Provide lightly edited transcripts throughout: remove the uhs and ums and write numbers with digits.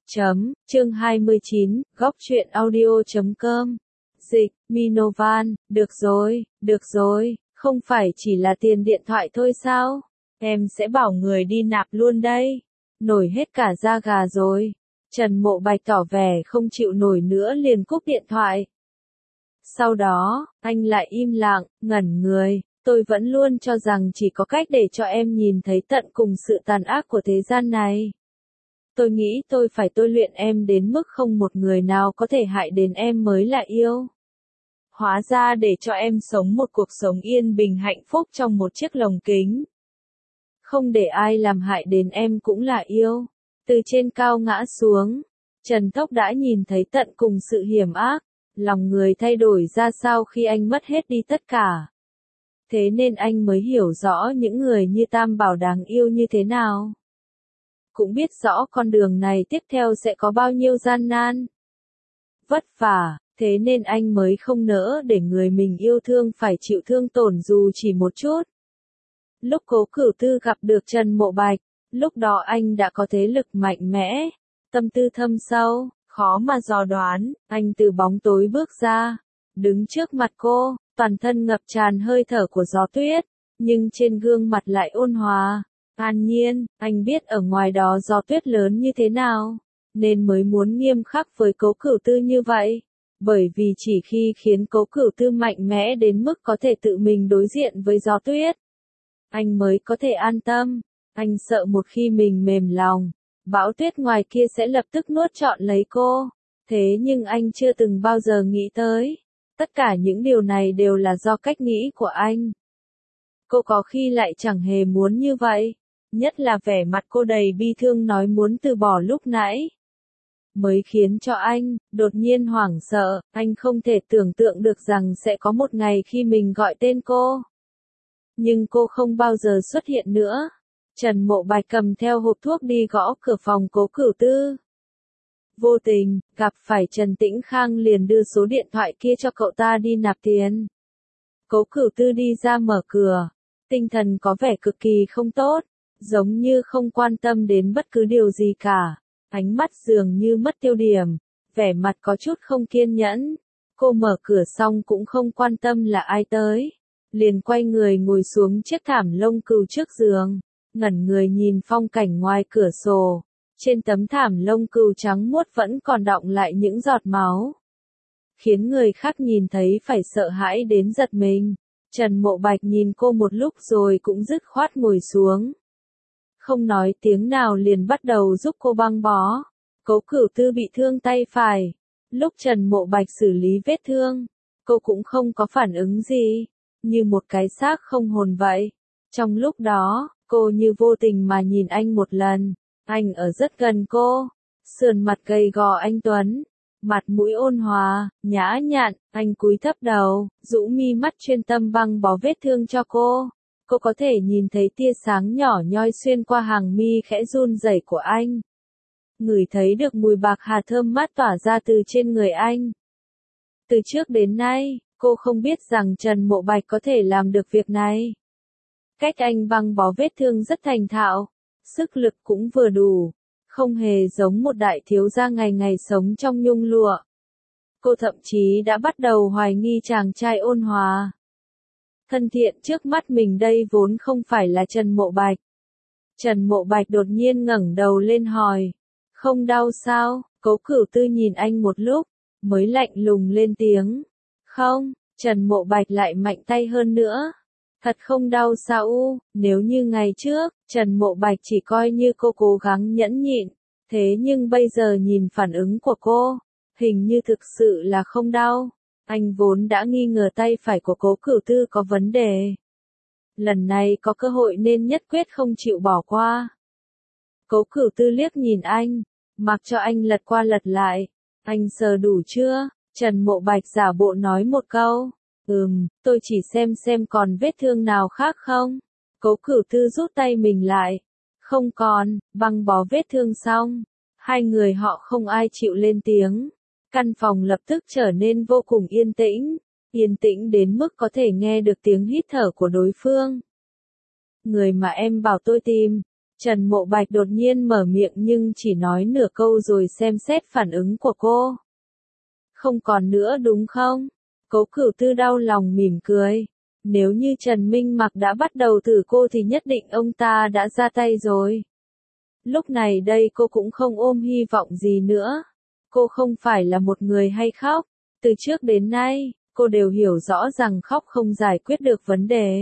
Chương 29, góc truyện audio.com. Dịch, Minovan, được rồi, không phải chỉ là tiền điện thoại thôi sao? Em sẽ bảo người đi nạp luôn đây. Nổi hết cả da gà rồi. Trần Mộ Bạch tỏ vẻ không chịu nổi nữa liền cúp điện thoại. Sau đó, anh lại im lặng, ngẩn người. Tôi vẫn luôn cho rằng chỉ có cách để cho em nhìn thấy tận cùng sự tàn ác của thế gian này. Tôi nghĩ tôi phải tôi luyện em đến mức không một người nào có thể hại đến em mới là yêu. Hóa ra để cho em sống một cuộc sống yên bình hạnh phúc trong một chiếc lồng kính. Không để ai làm hại đến em cũng là yêu. Từ trên cao ngã xuống, Trần Tốc đã nhìn thấy tận cùng sự hiểm ác, lòng người thay đổi ra sao khi anh mất hết đi tất cả. Thế nên anh mới hiểu rõ những người như Tam Bảo đáng yêu như thế nào. Cũng biết rõ con đường này tiếp theo sẽ có bao nhiêu gian nan, vất vả, thế nên anh mới không nỡ để người mình yêu thương phải chịu thương tổn dù chỉ một chút. Lúc Cố Cửu Tư gặp được Trần Mộ Bạch, lúc đó anh đã có thế lực mạnh mẽ, tâm tư thâm sâu, khó mà dò đoán. Anh từ bóng tối bước ra, đứng trước mặt cô, toàn thân ngập tràn hơi thở của gió tuyết, nhưng trên gương mặt lại ôn hòa, an nhiên. Anh biết ở ngoài đó gió tuyết lớn như thế nào, nên mới muốn nghiêm khắc với Cố Cửu Tư như vậy. Bởi vì chỉ khi khiến Cố Cửu Tư mạnh mẽ đến mức có thể tự mình đối diện với gió tuyết, anh mới có thể an tâm. Anh sợ một khi mình mềm lòng, bão tuyết ngoài kia sẽ lập tức nuốt trọn lấy cô. Thế nhưng anh chưa từng bao giờ nghĩ tới. Tất cả những điều này đều là do cách nghĩ của anh. Cô có khi lại chẳng hề muốn như vậy. Nhất là vẻ mặt cô đầy bi thương nói muốn từ bỏ lúc nãy, mới khiến cho anh đột nhiên hoảng sợ. Anh không thể tưởng tượng được rằng sẽ có một ngày khi mình gọi tên cô, nhưng cô không bao giờ xuất hiện nữa. Trần Mộ Bạch cầm theo hộp thuốc đi gõ cửa phòng Cố Cửu Tư. Vô tình, gặp phải Trần Tĩnh Khang liền đưa số điện thoại kia cho cậu ta đi nạp tiền. Cố Cửu Tư đi ra mở cửa, tinh thần có vẻ cực kỳ không tốt, giống như không quan tâm đến bất cứ điều gì cả. Ánh mắt dường như mất tiêu điểm, vẻ mặt có chút không kiên nhẫn. Cô mở cửa xong cũng không quan tâm là ai tới, liền quay người ngồi xuống chiếc thảm lông cừu trước giường, ngẩn người nhìn phong cảnh ngoài cửa sổ. Trên tấm thảm lông cừu trắng muốt vẫn còn đọng lại những giọt máu, khiến người khác nhìn thấy phải sợ hãi đến giật mình. Trần Mộ Bạch nhìn cô một lúc rồi cũng dứt khoát ngồi xuống, không nói tiếng nào liền bắt đầu giúp cô băng bó. Cố Cửu Tư bị thương tay phải. Lúc Trần Mộ Bạch xử lý vết thương, cô cũng không có phản ứng gì, như một cái xác không hồn vậy. Trong lúc đó, cô như vô tình mà nhìn anh một lần. Anh ở rất gần cô, sườn mặt gầy gò anh tuấn, mặt mũi ôn hòa, nhã nhặn. Anh cúi thấp đầu, rũ mi mắt chuyên tâm băng bó vết thương cho cô. Cô có thể nhìn thấy tia sáng nhỏ nhoi xuyên qua hàng mi khẽ run rẩy của anh, ngửi thấy được mùi bạc hà thơm mát tỏa ra từ trên người anh. Từ trước đến nay, cô không biết rằng Trần Mộ Bạch có thể làm được việc này. Cách anh băng bó vết thương rất thành thạo, sức lực cũng vừa đủ, không hề giống một đại thiếu gia ngày ngày sống trong nhung lụa. Cô thậm chí đã bắt đầu hoài nghi chàng trai ôn hòa, thân thiện trước mắt mình đây vốn không phải là Trần Mộ Bạch. Trần Mộ Bạch đột nhiên ngẩng đầu lên hỏi, không đau sao? Cố Cửu Tư nhìn anh một lúc, mới lạnh lùng lên tiếng, không. Trần Mộ Bạch lại mạnh tay hơn nữa, thật không đau sao u? Nếu như ngày trước, Trần Mộ Bạch chỉ coi như cô cố gắng nhẫn nhịn, thế nhưng bây giờ nhìn phản ứng của cô, hình như thực sự là không đau. Anh vốn đã nghi ngờ tay phải của Cố Cửu Tư có vấn đề. Lần này có cơ hội nên nhất quyết không chịu bỏ qua. Cố Cửu Tư liếc nhìn anh, mặc cho anh lật qua lật lại. Anh sờ đủ chưa? Trần Mộ Bạch giả bộ nói một câu. Tôi chỉ xem còn vết thương nào khác không? Cố Cửu Tư rút tay mình lại. Không còn. Băng bó vết thương xong, hai người họ không ai chịu lên tiếng. Căn phòng lập tức trở nên vô cùng yên tĩnh đến mức có thể nghe được tiếng hít thở của đối phương. Người mà em bảo tôi tìm, Trần Mộ Bạch đột nhiên mở miệng nhưng chỉ nói nửa câu rồi xem xét phản ứng của cô. Không còn nữa đúng không? Cố Cửu Tư đau lòng mỉm cười. Nếu như Trần Minh Mặc đã bắt đầu thử cô thì nhất định ông ta đã ra tay rồi. Lúc này đây cô cũng không ôm hy vọng gì nữa. Cô không phải là một người hay khóc. Từ trước đến nay, cô đều hiểu rõ rằng khóc không giải quyết được vấn đề.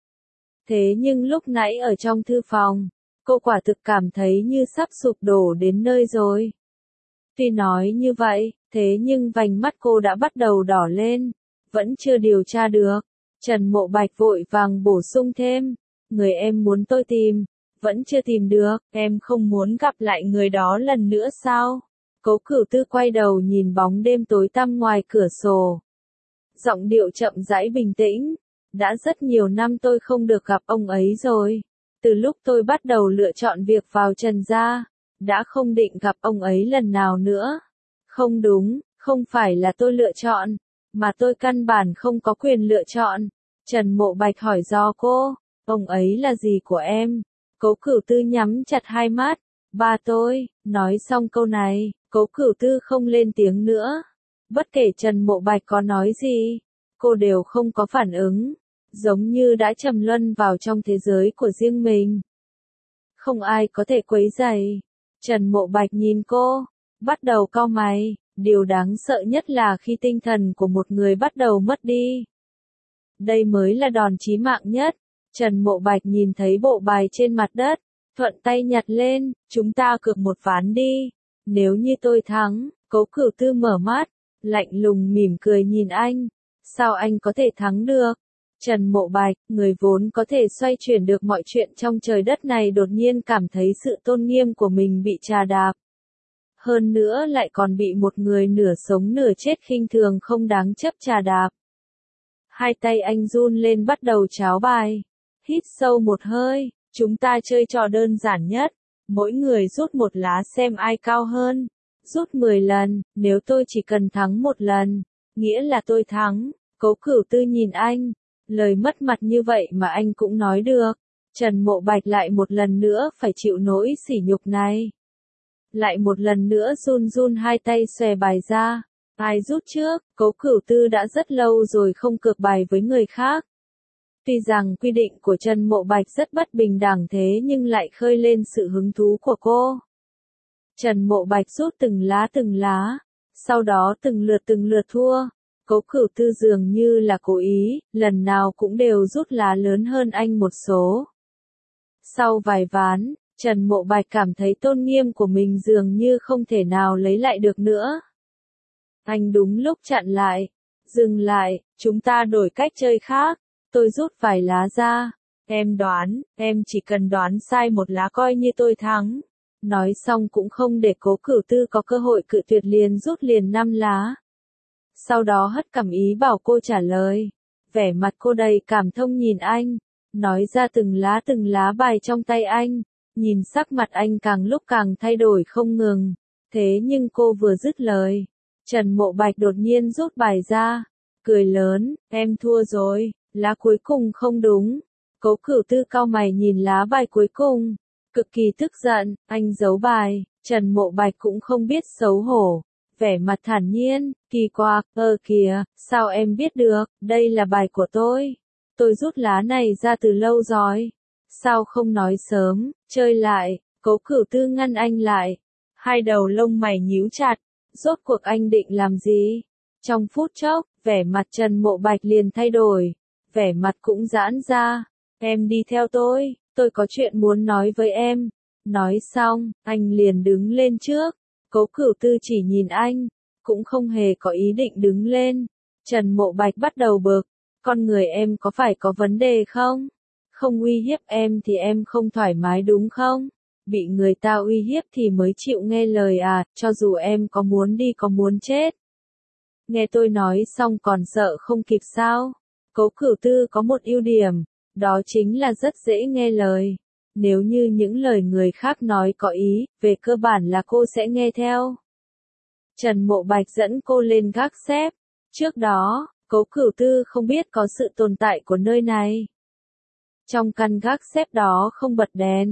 Thế nhưng lúc nãy ở trong thư phòng, cô quả thực cảm thấy như sắp sụp đổ đến nơi rồi. Tuy nói như vậy, thế nhưng vành mắt cô đã bắt đầu đỏ lên, vẫn chưa điều tra được. Trần Mộ Bạch vội vàng bổ sung thêm, người em muốn tôi tìm, vẫn chưa tìm được, em không muốn gặp lại người đó lần nữa sao? Cố Cửu Tư quay đầu nhìn bóng đêm tối tăm ngoài cửa sổ. Giọng điệu chậm rãi bình tĩnh, đã rất nhiều năm tôi không được gặp ông ấy rồi. Từ lúc tôi bắt đầu lựa chọn việc vào Trần gia, đã không định gặp ông ấy lần nào nữa. Không đúng, không phải là tôi lựa chọn, mà tôi căn bản không có quyền lựa chọn. Trần Mộ Bạch hỏi do cô, ông ấy là gì của em? Cố Cửu Tư nhắm chặt hai mắt, ba tôi, nói xong câu này, Cố Cửu Tư không lên tiếng nữa. Bất kể Trần Mộ Bạch có nói gì, cô đều không có phản ứng, giống như đã trầm luân vào trong thế giới của riêng mình. Không ai có thể quấy rầy. Trần Mộ Bạch nhìn cô, bắt đầu cau mày, điều đáng sợ nhất là khi tinh thần của một người bắt đầu mất đi. Đây mới là đòn chí mạng nhất. Trần Mộ Bạch nhìn thấy bộ bài trên mặt đất, thuận tay nhặt lên, chúng ta cược một ván đi. Nếu như tôi thắng, Cố Cửu Tư mở mắt, lạnh lùng mỉm cười nhìn anh. Sao anh có thể thắng được? Trần Mộ Bạch, người vốn có thể xoay chuyển được mọi chuyện trong trời đất này đột nhiên cảm thấy sự tôn nghiêm của mình bị trà đạp. Hơn nữa lại còn bị một người nửa sống nửa chết khinh thường không đáng chấp trà đạp. Hai tay anh run lên bắt đầu tráo bài. Hít sâu một hơi, chúng ta chơi trò đơn giản nhất. Mỗi người rút một lá xem ai cao hơn. Rút 10 lần, nếu tôi chỉ cần thắng một lần, nghĩa là tôi thắng. Cố Cửu Tư nhìn anh, lời mất mặt như vậy mà anh cũng nói được. Trần Mộ Bạch lại một lần nữa phải chịu nỗi sỉ nhục này. Lại một lần nữa run run hai tay xòe bài ra. Ai rút trước? Cố Cửu Tư đã rất lâu rồi không cược bài với người khác. Tuy rằng quy định của Trần Mộ Bạch rất bất bình đẳng thế nhưng lại khơi lên sự hứng thú của cô. Trần Mộ Bạch rút từng lá, sau đó từng lượt thua. Cố Cửu Tư dường như là cố ý, lần nào cũng đều rút lá lớn hơn anh một số. Sau vài ván, Trần Mộ Bạch cảm thấy tôn nghiêm của mình dường như không thể nào lấy lại được nữa. Anh đúng lúc chặn lại, dừng lại, chúng ta đổi cách chơi khác. Tôi rút vài lá ra, em đoán, em chỉ cần đoán sai một lá coi như tôi thắng. Nói xong cũng không để Cố Cửu Tư có cơ hội cự tuyệt liền rút liền 5 lá. Sau đó hất cằm ý bảo cô trả lời. Vẻ mặt cô đầy cảm thông nhìn anh, nói ra từng lá bài trong tay anh. Nhìn sắc mặt anh càng lúc càng thay đổi không ngừng. Thế nhưng cô vừa dứt lời, Trần Mộ Bạch đột nhiên rút bài ra, cười lớn, em thua rồi. Lá cuối cùng không đúng. Cố Cửu Tư cau mày nhìn lá bài cuối cùng, cực kỳ tức giận, anh giấu bài. Trần Mộ Bạch cũng không biết xấu hổ, vẻ mặt thản nhiên, kỳ quặc, kìa, sao em biết được, đây là bài của tôi. Tôi rút lá này ra từ lâu rồi. Sao không nói sớm, chơi lại. Cố Cửu Tư ngăn anh lại. Hai đầu lông mày nhíu chặt, rốt cuộc anh định làm gì? Trong phút chốc, vẻ mặt Trần Mộ Bạch liền thay đổi. Vẻ mặt cũng giãn ra, em đi theo tôi có chuyện muốn nói với em. Nói xong, anh liền đứng lên trước. Cố Cửu Tư chỉ nhìn anh, cũng không hề có ý định đứng lên. Trần Mộ Bạch bắt đầu bực, con người em có phải có vấn đề không? Không uy hiếp em thì em không thoải mái đúng không? Bị người ta uy hiếp thì mới chịu nghe lời à, cho dù em có muốn đi có muốn chết. Nghe tôi nói xong còn sợ không kịp sao? Cố Cửu Tư có một ưu điểm, đó chính là rất dễ nghe lời. Nếu như những lời người khác nói có ý, về cơ bản là cô sẽ nghe theo. Trần Mộ Bạch dẫn cô lên gác xếp. Trước đó, Cố Cửu Tư không biết có sự tồn tại của nơi này. Trong căn gác xếp đó không bật đèn,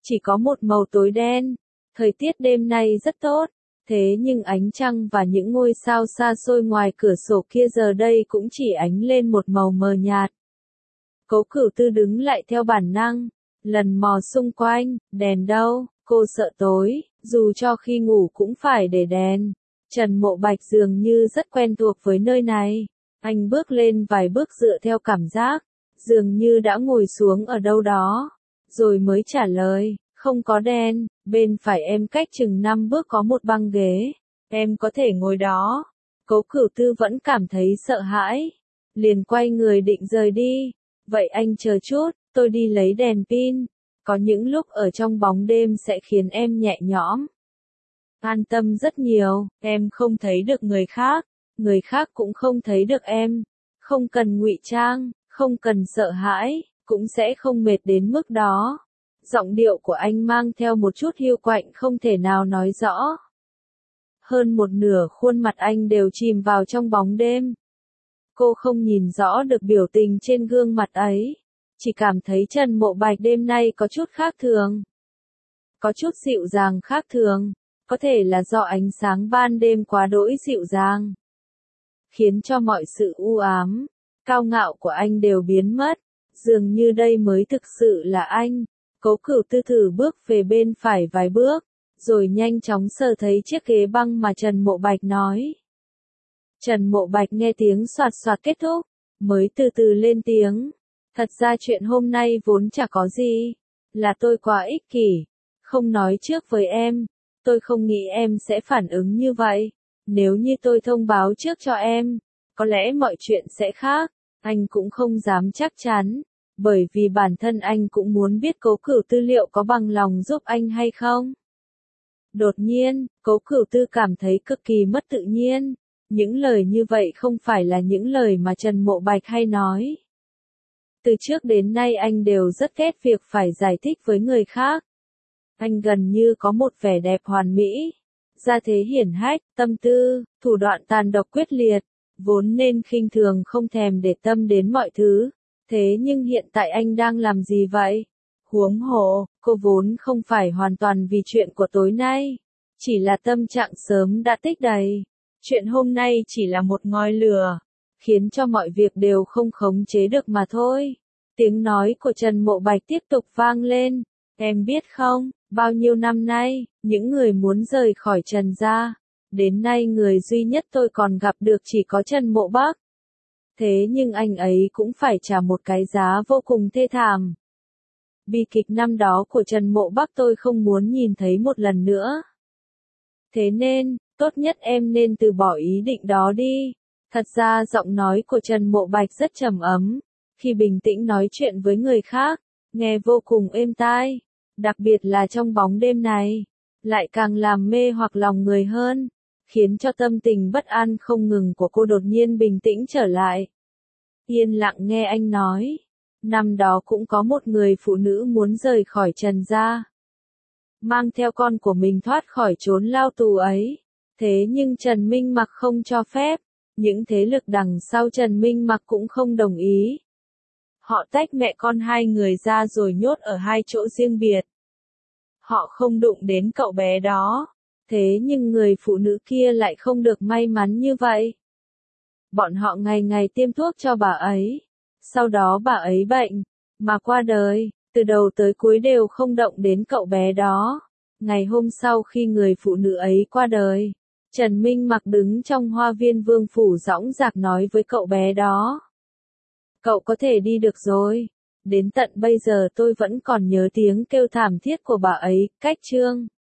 chỉ có một màu tối đen. Thời tiết đêm nay rất tốt, thế nhưng ánh trăng và những ngôi sao xa xôi ngoài cửa sổ kia giờ đây cũng chỉ ánh lên một màu mờ nhạt. Cố Cửu Tư đứng lại theo bản năng, lần mò xung quanh, đèn đâu, cô sợ tối, dù cho khi ngủ cũng phải để đèn. Trần Mộ Bạch dường như rất quen thuộc với nơi này, anh bước lên vài bước dựa theo cảm giác, dường như đã ngồi xuống ở đâu đó, rồi mới trả lời, không có đèn, bên phải em cách chừng 5 bước có một băng ghế, em có thể ngồi đó. Cố Cửu Tư vẫn cảm thấy sợ hãi, liền quay người định rời đi. Vậy anh chờ chút, tôi đi lấy đèn pin. Có những lúc ở trong bóng đêm sẽ khiến em nhẹ nhõm, an tâm rất nhiều, em không thấy được người khác cũng không thấy được em. Không cần ngụy trang, không cần sợ hãi, cũng sẽ không mệt đến mức đó. Giọng điệu của anh mang theo một chút hiu quạnh không thể nào nói rõ. Hơn một nửa khuôn mặt anh đều chìm vào trong bóng đêm. Cô không nhìn rõ được biểu tình trên gương mặt ấy, chỉ cảm thấy Trần Mộ Bạch đêm nay có chút khác thường. Có chút dịu dàng khác thường, có thể là do ánh sáng ban đêm quá đỗi dịu dàng, khiến cho mọi sự u ám, cao ngạo của anh đều biến mất, dường như đây mới thực sự là anh. Cố Cửu Tư thử bước về bên phải vài bước, rồi nhanh chóng sờ thấy chiếc ghế băng mà Trần Mộ Bạch nói. Trần Mộ Bạch nghe tiếng soạt soạt kết thúc, mới từ từ lên tiếng. Thật ra chuyện hôm nay vốn chả có gì, là tôi quá ích kỷ, không nói trước với em, tôi không nghĩ em sẽ phản ứng như vậy. Nếu như tôi thông báo trước cho em, có lẽ mọi chuyện sẽ khác, anh cũng không dám chắc chắn, bởi vì bản thân anh cũng muốn biết Cố Cửu Tư liệu có bằng lòng giúp anh hay không. Đột nhiên, Cố Cửu Tư cảm thấy cực kỳ mất tự nhiên, những lời như vậy không phải là những lời mà Trần Mộ Bạch hay nói. Từ trước đến nay anh đều rất ghét việc phải giải thích với người khác. Anh gần như có một vẻ đẹp hoàn mỹ, gia thế hiển hách, tâm tư, thủ đoạn tàn độc quyết liệt, vốn nên khinh thường không thèm để tâm đến mọi thứ. Thế nhưng hiện tại anh đang làm gì vậy? Huống hồ, cô vốn không phải hoàn toàn vì chuyện của tối nay, chỉ là tâm trạng sớm đã tích đầy. Chuyện hôm nay chỉ là một ngòi lửa, khiến cho mọi việc đều không khống chế được mà thôi. Tiếng nói của Trần Mộ Bạch tiếp tục vang lên. Em biết không, bao nhiêu năm nay, những người muốn rời khỏi Trần gia, đến nay người duy nhất tôi còn gặp được chỉ có Trần Mộ Bắc. Thế nhưng anh ấy cũng phải trả một cái giá vô cùng thê thảm. Bi kịch năm đó của Trần Mộ Bắc tôi không muốn nhìn thấy một lần nữa. Thế nên, tốt nhất em nên từ bỏ ý định đó đi. Thật ra giọng nói của Trần Mộ Bạch rất trầm ấm, khi bình tĩnh nói chuyện với người khác, nghe vô cùng êm tai, đặc biệt là trong bóng đêm này, lại càng làm mê hoặc lòng người hơn, khiến cho tâm tình bất an không ngừng của cô đột nhiên bình tĩnh trở lại. Yên lặng nghe anh nói, năm đó cũng có một người phụ nữ muốn rời khỏi Trần gia, mang theo con của mình thoát khỏi chốn lao tù ấy. Thế nhưng Trần Minh Mặc không cho phép, những thế lực đằng sau Trần Minh Mặc cũng không đồng ý. Họ tách mẹ con hai người ra rồi nhốt ở hai chỗ riêng biệt. Họ không đụng đến cậu bé đó. Thế nhưng người phụ nữ kia lại không được may mắn như vậy. Bọn họ ngày ngày tiêm thuốc cho bà ấy. Sau đó bà ấy bệnh, mà qua đời, từ đầu tới cuối đều không động đến cậu bé đó. Ngày hôm sau khi người phụ nữ ấy qua đời, Trần Minh Mặc đứng trong hoa viên vương phủ dõng dạc nói với cậu bé đó. Cậu có thể đi được rồi. Đến tận bây giờ tôi vẫn còn nhớ tiếng kêu thảm thiết của bà ấy. Cách chương